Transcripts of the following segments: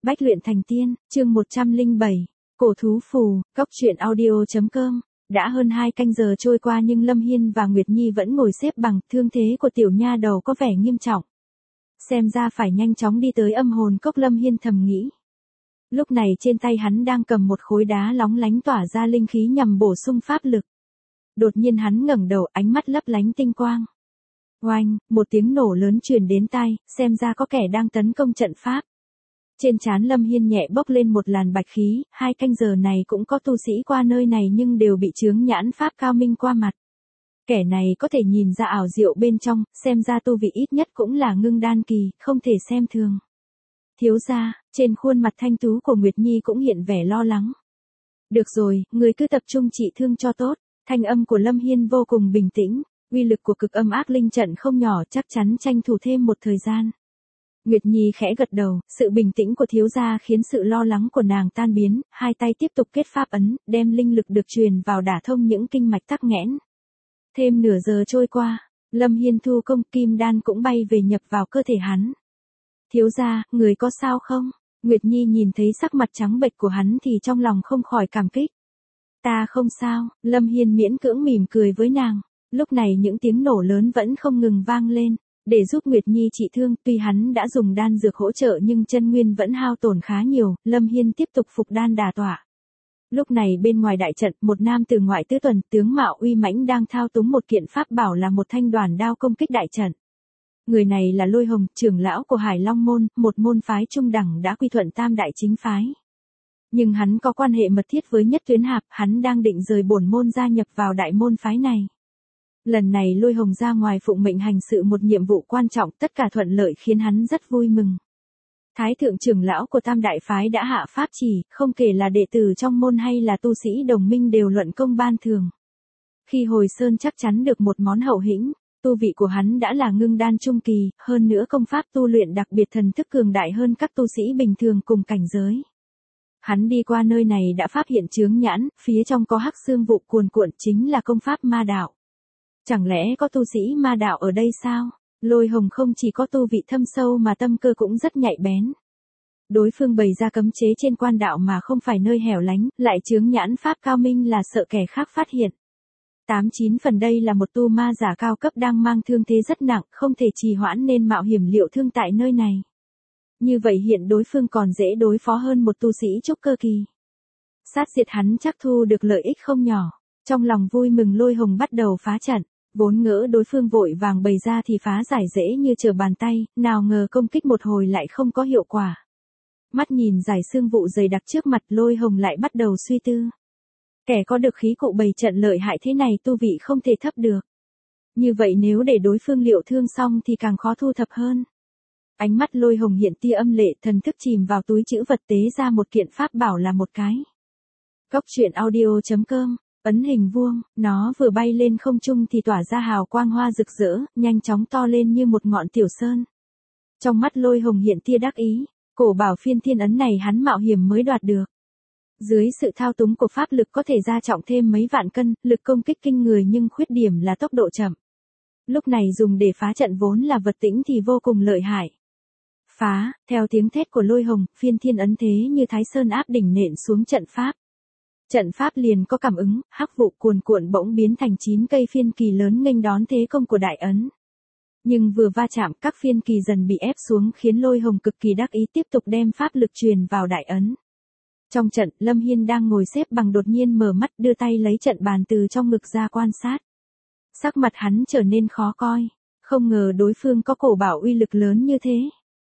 Bách luyện thành tiên, chương 107, cổ thú phù, cốc truyện audio.com. Đã hơn 2 canh giờ trôi qua nhưng Lâm Hiên và Nguyệt Nhi vẫn ngồi xếp bằng, thương thế của tiểu nha đầu có vẻ nghiêm trọng. Xem ra phải nhanh chóng đi tới âm hồn cốc, Lâm Hiên thầm nghĩ. Lúc này trên tay hắn đang cầm một khối đá lóng lánh tỏa ra linh khí nhằm bổ sung pháp lực. Đột nhiên hắn ngẩng đầu, ánh mắt lấp lánh tinh quang. Oanh, một tiếng nổ lớn truyền đến tai, xem ra có kẻ đang tấn công trận pháp. Trên trán Lâm Hiên nhẹ bốc lên một làn bạch khí, 2 canh giờ này cũng có tu sĩ qua nơi này nhưng đều bị chướng nhãn pháp cao minh qua mặt. Kẻ này có thể nhìn ra ảo diệu bên trong, xem ra tu vị ít nhất cũng là ngưng đan kỳ, không thể xem thường. Thiếu gia, trên khuôn mặt thanh tú của Nguyệt Nhi cũng hiện vẻ lo lắng. Được rồi, người cứ tập trung trị thương cho tốt. Thanh âm của Lâm Hiên vô cùng bình tĩnh, uy lực của cực âm ác linh trận không nhỏ, chắc chắn tranh thủ thêm một thời gian. Nguyệt Nhi khẽ gật đầu, sự bình tĩnh của thiếu gia khiến sự lo lắng của nàng tan biến, hai tay tiếp tục kết pháp ấn, đem linh lực được truyền vào đả thông những kinh mạch tắc nghẽn. Thêm nửa giờ trôi qua, Lâm Hiên thu công, kim đan cũng bay về nhập vào cơ thể hắn. Thiếu gia, người có sao không? Nguyệt Nhi nhìn thấy sắc mặt trắng bệch của hắn thì trong lòng không khỏi cảm kích. Ta không sao, Lâm Hiên miễn cưỡng mỉm cười với nàng. Lúc này những tiếng nổ lớn vẫn không ngừng vang lên. Để giúp Nguyệt Nhi trị thương, tuy hắn đã dùng đan dược hỗ trợ nhưng chân nguyên vẫn hao tổn khá nhiều, Lâm Hiên tiếp tục phục đan đả tỏa. Lúc này bên ngoài đại trận, một nam từ ngoại tứ tuần, tướng mạo uy mãnh đang thao túng một kiện pháp bảo là một thanh đoàn đao công kích đại trận. Người này là Lôi Hồng, trưởng lão của Hải Long môn, một môn phái trung đẳng đã quy thuận Tam đại chính phái. Nhưng hắn có quan hệ mật thiết với Nhất Tuyến Hạp, hắn đang định rời bổn môn gia nhập vào đại môn phái này. Lần này Lôi Hồng ra ngoài phụng mệnh hành sự một nhiệm vụ quan trọng, tất cả thuận lợi khiến hắn rất vui mừng. Thái thượng trưởng lão của Tam đại phái đã hạ pháp chỉ, không kể là đệ tử trong môn hay là tu sĩ đồng minh đều luận công ban thường. Khi hồi sơn chắc chắn được một món hậu hĩnh, tu vị của hắn đã là ngưng đan trung kỳ, hơn nữa công pháp tu luyện đặc biệt thần thức cường đại hơn các tu sĩ bình thường cùng cảnh giới. Hắn đi qua nơi này đã phát hiện chướng nhãn, phía trong có hắc xương vụ cuồn cuộn, chính là công pháp ma đạo. Chẳng lẽ có tu sĩ ma đạo ở đây sao? Lôi Hồng không chỉ có tu vị thâm sâu mà tâm cơ cũng rất nhạy bén. Đối phương bày ra cấm chế trên quan đạo mà không phải nơi hẻo lánh, lại chướng nhãn pháp cao minh là sợ kẻ khác phát hiện. 89 phần đây là một tu ma giả cao cấp đang mang thương thế rất nặng, không thể trì hoãn nên mạo hiểm liệu thương tại nơi này. Như vậy hiện đối phương còn dễ đối phó hơn một tu sĩ trúc cơ kỳ. Sát diệt hắn chắc thu được lợi ích không nhỏ. Trong lòng vui mừng Lôi Hồng bắt đầu phá trận. Vốn ngỡ đối phương vội vàng bày ra thì phá giải dễ như trở bàn tay, nào ngờ công kích một hồi lại không có hiệu quả. Mắt nhìn giải xương vụ dày đặc trước mặt, Lôi Hồng lại bắt đầu suy tư. Kẻ có được khí cụ bày trận lợi hại thế này tu vị không thể thấp được. Như vậy nếu để đối phương liệu thương xong thì càng khó thu thập hơn. Ánh mắt Lôi Hồng hiện tia âm lệ, thần thức chìm vào túi trữ vật tế ra một kiện pháp bảo là một cái. Cốc truyện audio.com. Ấn hình vuông, nó vừa bay lên không trung thì tỏa ra hào quang hoa rực rỡ, nhanh chóng to lên như một ngọn tiểu sơn. Trong mắt Lôi Hồng hiện tia đắc ý, cổ bảo phiên thiên ấn này hắn mạo hiểm mới đoạt được. Dưới sự thao túng của pháp lực có thể gia trọng thêm mấy vạn cân, lực công kích kinh người nhưng khuyết điểm là tốc độ chậm. Lúc này dùng để phá trận vốn là vật tĩnh thì vô cùng lợi hại. Phá, theo tiếng thét của Lôi Hồng, phiên thiên ấn thế như Thái Sơn áp đỉnh nện xuống trận pháp. Trận pháp liền có cảm ứng, hắc vụ cuồn cuộn bỗng biến thành 9 cây phiên kỳ lớn nghênh đón thế công của đại ấn. Nhưng vừa va chạm, các phiên kỳ dần bị ép xuống khiến Lôi Hồng cực kỳ đắc ý tiếp tục đem pháp lực truyền vào đại ấn. Trong trận, Lâm Hiên đang ngồi xếp bằng đột nhiên mở mắt đưa tay lấy trận bàn từ trong ngực ra quan sát. Sắc mặt hắn trở nên khó coi, không ngờ đối phương có cổ bảo uy lực lớn như thế.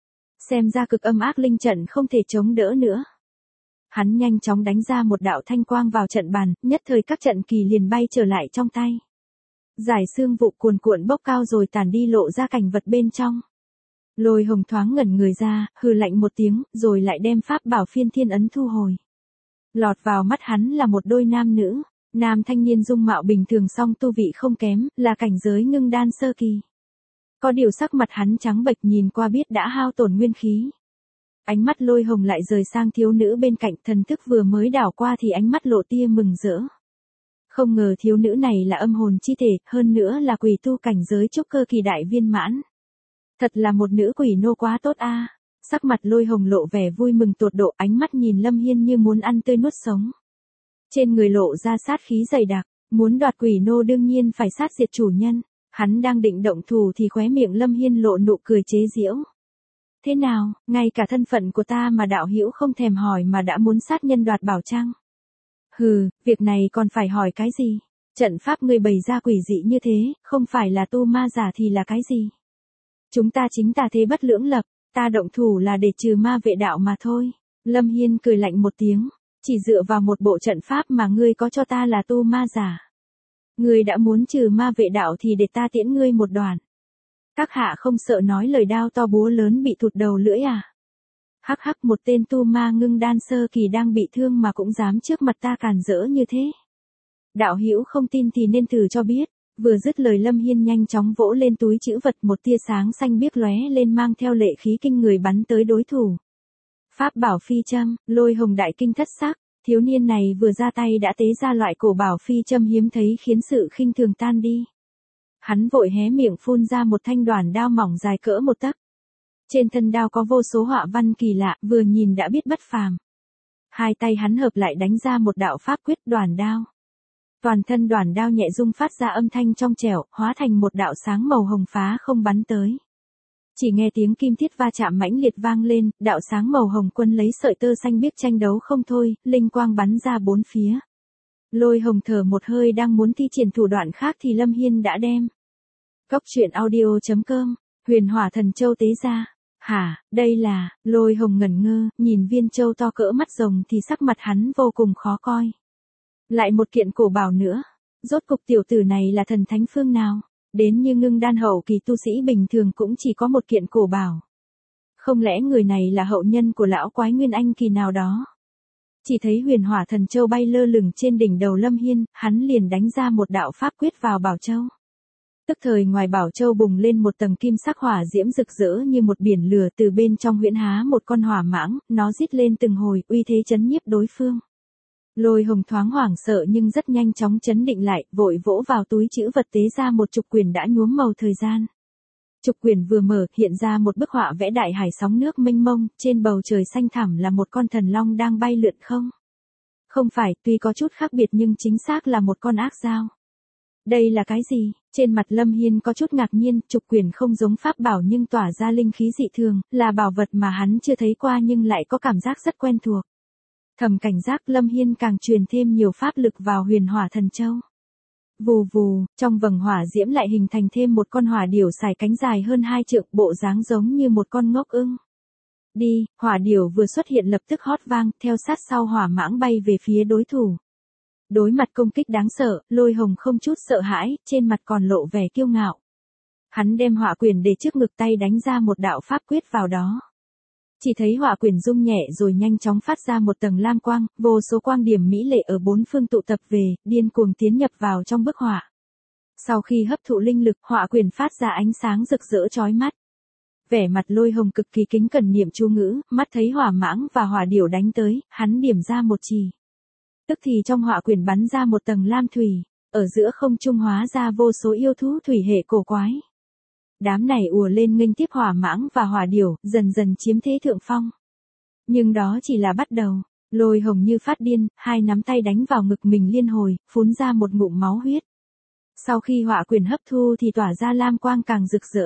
Xem ra cực âm ác linh trận không thể chống đỡ nữa. Hắn nhanh chóng đánh ra một đạo thanh quang vào trận bàn, nhất thời các trận kỳ liền bay trở lại trong tay. Giải xương vụ cuồn cuộn bốc cao rồi tản đi lộ ra cảnh vật bên trong. Lôi Hồng thoáng ngẩn người ra, hừ lạnh một tiếng, rồi lại đem pháp bảo phiên thiên ấn thu hồi. Lọt vào mắt hắn là một đôi nam nữ, nam thanh niên dung mạo bình thường song tu vị không kém, là cảnh giới ngưng đan sơ kỳ. Có điều sắc mặt hắn trắng bệch nhìn qua biết đã hao tổn nguyên khí. Ánh mắt Lôi Hồng lại rời sang thiếu nữ bên cạnh, thần thức vừa mới đảo qua thì ánh mắt lộ tia mừng rỡ. Không ngờ thiếu nữ này là âm hồn chi thể, hơn nữa là quỷ tu cảnh giới trúc cơ kỳ đại viên mãn. Thật là một nữ quỷ nô quá tốt a. Sắc mặt Lôi Hồng lộ vẻ vui mừng tột độ, ánh mắt nhìn Lâm Hiên như muốn ăn tươi nuốt sống. Trên người lộ ra sát khí dày đặc, muốn đoạt quỷ nô đương nhiên phải sát diệt chủ nhân. Hắn đang định động thủ thì khóe miệng Lâm Hiên lộ nụ cười chế giễu. Thế nào, ngay cả thân phận của ta mà đạo hữu không thèm hỏi mà đã muốn sát nhân đoạt bảo chăng? Hừ, việc này còn phải hỏi cái gì? Trận pháp ngươi bày ra quỷ dị như thế, không phải là tu ma giả thì là cái gì? Chúng ta chính tà thế bất lưỡng lập, ta động thủ là để trừ ma vệ đạo mà thôi. Lâm Hiên cười lạnh một tiếng, chỉ dựa vào một bộ trận pháp mà ngươi có cho ta là tu ma giả. Ngươi đã muốn trừ ma vệ đạo thì để ta tiễn ngươi một đoạn. Các hạ không sợ nói lời đao to búa lớn bị thụt đầu lưỡi à? Hắc hắc, một tên tu ma ngưng đan sơ kỳ đang bị thương mà cũng dám trước mặt ta càn rỡ như thế. Đạo hữu không tin thì nên thử cho biết. Vừa dứt lời Lâm Hiên nhanh chóng vỗ lên túi trữ vật, một tia sáng xanh biếc lóe lên mang theo lệ khí kinh người bắn tới đối thủ. Pháp bảo phi châm, Lôi Hồng đại kinh thất sắc, thiếu niên này vừa ra tay đã tế ra loại cổ bảo phi châm hiếm thấy khiến sự khinh thường tan đi. Hắn vội hé miệng phun ra một thanh đoản đao mỏng dài cỡ một tấc. Trên thân đao có vô số họa văn kỳ lạ, vừa nhìn đã biết bất phàm. Hai tay hắn hợp lại đánh ra một đạo pháp quyết đoản đao. Toàn thân đoản đao nhẹ rung phát ra âm thanh trong trẻo, hóa thành một đạo sáng màu hồng phá không bắn tới. Chỉ nghe tiếng kim thiết va chạm mãnh liệt vang lên, đạo sáng màu hồng quân lấy sợi tơ xanh biếc tranh đấu không thôi, linh quang bắn ra bốn phía. Lôi Hồng thở một hơi đang muốn thi triển thủ đoạn khác thì Lâm Hiên đã đem. Cốc truyện audio.com, Huyền Hỏa Thần Châu tế ra. Hả, đây là, Lôi Hồng ngẩn ngơ, nhìn viên châu to cỡ mắt rồng thì sắc mặt hắn vô cùng khó coi. Lại một kiện cổ bảo nữa, rốt cục tiểu tử này là thần thánh phương nào, đến như ngưng đan hậu kỳ tu sĩ bình thường cũng chỉ có một kiện cổ bảo. Không lẽ người này là hậu nhân của lão quái nguyên anh kỳ nào đó? Chỉ thấy Huyền Hỏa Thần Châu bay lơ lửng trên đỉnh đầu Lâm Hiên, hắn liền đánh ra một đạo pháp quyết vào bảo châu. Tức thời ngoài bảo châu bùng lên một tầng kim sắc hỏa diễm rực rỡ như một biển lửa, từ bên trong huyễn há một con hỏa mãng, nó rít lên từng hồi, uy thế chấn nhiếp đối phương. Lôi Hồng thoáng hoảng sợ nhưng rất nhanh chóng chấn định lại, vội vỗ vào túi trữ vật tế ra một trục quyển đã nhuốm màu thời gian. Trục quyển vừa mở, hiện ra một bức họa vẽ đại hải sóng nước mênh mông, trên bầu trời xanh thẳm là một con thần long đang bay lượn không. Không phải, tuy có chút khác biệt nhưng chính xác là một con ác dao. Đây là cái gì? Trên mặt Lâm Hiên có chút ngạc nhiên, trục quyển không giống pháp bảo nhưng tỏa ra linh khí dị thường, là bảo vật mà hắn chưa thấy qua nhưng lại có cảm giác rất quen thuộc. Thầm cảnh giác, Lâm Hiên càng truyền thêm nhiều pháp lực vào Huyền Hỏa Thần Châu. Vù vù, trong vầng hỏa diễm lại hình thành thêm một con hỏa điểu sải cánh dài hơn 2 trượng, bộ dáng giống như một con ngốc ưng. Đi, hỏa điểu vừa xuất hiện lập tức hót vang, theo sát sau hỏa mãng bay về phía đối thủ. Đối mặt công kích đáng sợ, Lôi Hồng không chút sợ hãi, trên mặt còn lộ vẻ kiêu ngạo. Hắn đem hỏa quyển để trước ngực, tay đánh ra một đạo pháp quyết vào đó. Chỉ thấy hỏa quyển rung nhẹ rồi nhanh chóng phát ra một tầng lam quang, vô số quang điểm mỹ lệ ở bốn phương tụ tập về, điên cuồng tiến nhập vào trong bức họa. Sau khi hấp thụ linh lực, hỏa quyển phát ra ánh sáng rực rỡ chói mắt. Vẻ mặt Lôi Hồng cực kỳ kính cẩn niệm chú ngữ, mắt thấy hỏa mãng và hỏa điểu đánh tới, hắn điểm ra một chỉ. Tức thì trong hỏa quyển bắn ra một tầng lam thủy, ở giữa không trung hóa ra vô số yêu thú thủy hệ cổ quái. Đám này ùa lên nghênh tiếp hỏa mãng và hỏa điểu, dần dần chiếm thế thượng phong. Nhưng đó chỉ là bắt đầu, Lôi Hồng như phát điên, hai nắm tay đánh vào ngực mình liên hồi, phun ra một ngụm máu huyết. Sau khi hỏa quyển hấp thu thì tỏa ra lam quang càng rực rỡ.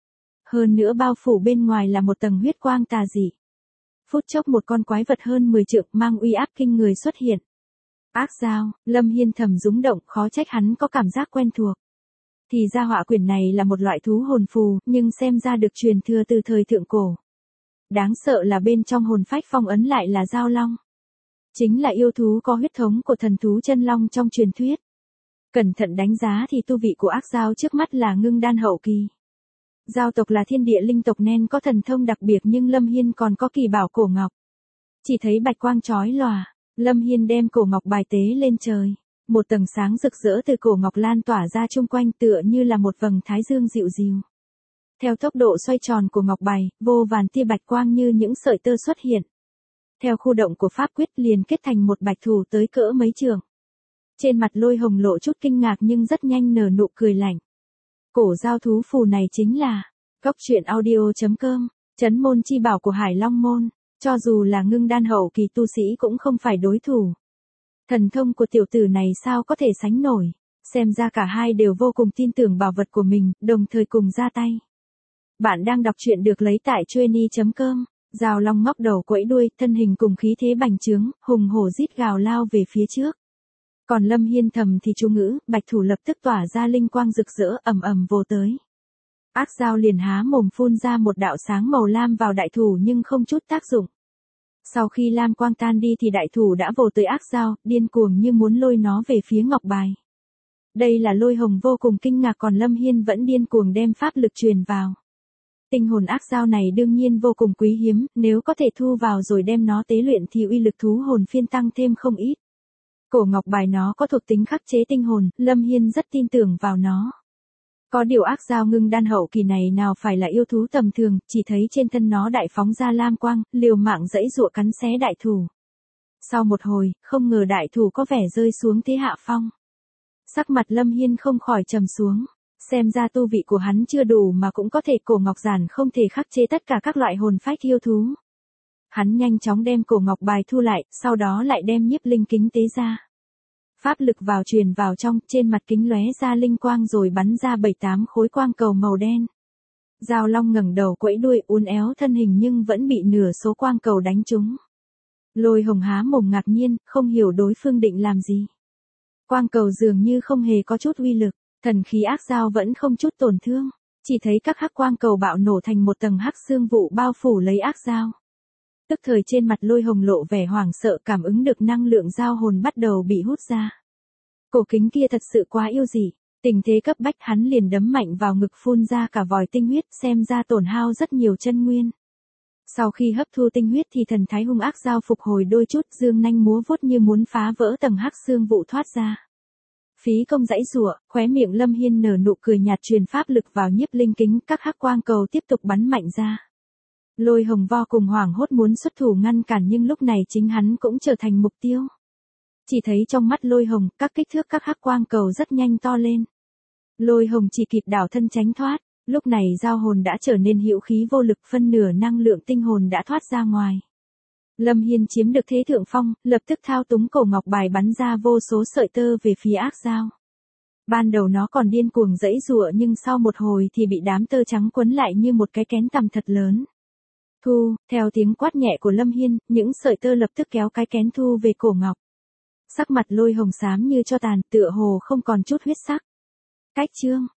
Hơn nữa bao phủ bên ngoài là một tầng huyết quang tà dị. Phút chốc một con quái vật hơn 10 trượng mang uy áp kinh người xuất hiện. Ác dao, Lâm Hiên thầm rúng động, khó trách hắn có cảm giác quen thuộc. Thì ra hỏa quyển này là một loại thú hồn phù, nhưng xem ra được truyền thừa từ thời thượng cổ. Đáng sợ là bên trong hồn phách phong ấn lại là dao long. Chính là yêu thú có huyết thống của thần thú chân long trong truyền thuyết. Cẩn thận đánh giá thì tu vị của ác dao trước mắt là ngưng đan hậu kỳ. Giao tộc là thiên địa linh tộc nên có thần thông đặc biệt, nhưng Lâm Hiên còn có kỳ bảo cổ ngọc. Chỉ thấy bạch quang chói lòa, Lâm Hiên đem cổ ngọc bài tế lên trời. Một tầng sáng rực rỡ từ cổ ngọc lan tỏa ra chung quanh, tựa như là một vầng thái dương dịu dịu. Theo tốc độ xoay tròn của ngọc bài, vô vàn tia bạch quang như những sợi tơ xuất hiện. Theo khu động của pháp quyết liền kết thành một bạch thủ tới cỡ mấy trượng. Trên mặt Lôi Hồng lộ chút kinh ngạc nhưng rất nhanh nở nụ cười lạnh. Cổ giao thú phù này chính là Cốc truyện audio.com. Trấn môn chi bảo của Hải Long môn, cho dù là ngưng đan hậu kỳ tu sĩ cũng không phải đối thủ. Thần thông của tiểu tử này sao có thể sánh nổi, xem ra cả hai đều vô cùng tin tưởng bảo vật của mình, đồng thời cùng ra tay. Bạn đang đọc truyện được lấy tại trueni.com. Giao long ngóc đầu quẫy đuôi, thân hình cùng khí thế bành trướng, hùng hổ rít gào lao về phía trước. Còn Lâm Hiên thầm thì chú ngữ, bạch thủ lập tức tỏa ra linh quang rực rỡ ầm ầm vồ tới. Ác dao liền há mồm phun ra một đạo sáng màu lam vào đại thủ nhưng không chút tác dụng. Sau khi lam quang tan đi thì đại thủ đã vồ tới ác dao, điên cuồng như muốn lôi nó về phía ngọc bài. Đây là Lôi Hồng vô cùng kinh ngạc, còn Lâm Hiên vẫn điên cuồng đem pháp lực truyền vào. Tinh hồn ác dao này đương nhiên vô cùng quý hiếm, nếu có thể thu vào rồi đem nó tế luyện thì uy lực thú hồn phiên tăng thêm không ít. Cổ ngọc bài nó có thuộc tính khắc chế tinh hồn, Lâm Hiên rất tin tưởng vào nó. Có điều ác dao ngưng đan hậu kỳ này nào phải là yêu thú tầm thường, chỉ thấy trên thân nó đại phóng ra lam quang, liều mạng giãy giụa cắn xé đại thủ. Sau một hồi, không ngờ đại thủ có vẻ rơi xuống thế hạ phong. Sắc mặt Lâm Hiên không khỏi trầm xuống, xem ra tu vị của hắn chưa đủ mà cũng có thể cổ ngọc giản không thể khắc chế tất cả các loại hồn phách yêu thú. Hắn nhanh chóng đem cổ ngọc bài thu lại, sau đó lại đem nhiếp linh kính tế ra. Pháp lực vào truyền vào trong, trên mặt kính lóe ra linh quang rồi bắn ra 7-8 khối quang cầu màu đen. Giao long ngẩng đầu quẫy đuôi uốn éo thân hình nhưng vẫn bị nửa số quang cầu đánh trúng. Lôi Hồng há mồm ngạc nhiên, không hiểu đối phương định làm gì. Quang cầu dường như không hề có chút uy lực, thần khí ác dao vẫn không chút tổn thương, chỉ thấy các hắc quang cầu bạo nổ thành một tầng hắc xương vụ bao phủ lấy ác dao. Tức thời trên mặt Lôi Hồng lộ vẻ hoảng sợ, cảm ứng được năng lượng giao hồn bắt đầu bị hút ra. Cổ kính kia thật sự quá yêu dị, tình thế cấp bách hắn liền đấm mạnh vào ngực phun ra cả vòi tinh huyết, xem ra tổn hao rất nhiều chân nguyên. Sau khi hấp thu tinh huyết thì thần thái hung ác dao phục hồi đôi chút, dương nanh múa vuốt như muốn phá vỡ tầng hắc xương vụ thoát ra. Phí công giãy giụa, khóe miệng Lâm Hiên nở nụ cười nhạt, truyền pháp lực vào nhiếp linh kính, các hắc quang cầu tiếp tục bắn mạnh ra. Lôi Hồng vô cùng hoảng hốt muốn xuất thủ ngăn cản nhưng lúc này chính hắn cũng trở thành mục tiêu. Chỉ thấy trong mắt Lôi Hồng, các kích thước các hắc quang cầu rất nhanh to lên. Lôi Hồng chỉ kịp đảo thân tránh thoát, lúc này giao hồn đã trở nên hữu khí vô lực, phân nửa năng lượng tinh hồn đã thoát ra ngoài. Lâm Hiên chiếm được thế thượng phong, lập tức thao túng cổ ngọc bài bắn ra vô số sợi tơ về phía ác dao. Ban đầu nó còn điên cuồng giãy giụa nhưng sau một hồi thì bị đám tơ trắng quấn lại như một cái kén tằm thật lớn. Thu, theo tiếng quát nhẹ của Lâm Hiên, những sợi tơ lập tức kéo cái kén thu về cổ ngọc. Sắc mặt Lôi Hồng xám như tro tàn, tựa hồ không còn chút huyết sắc. Cách chương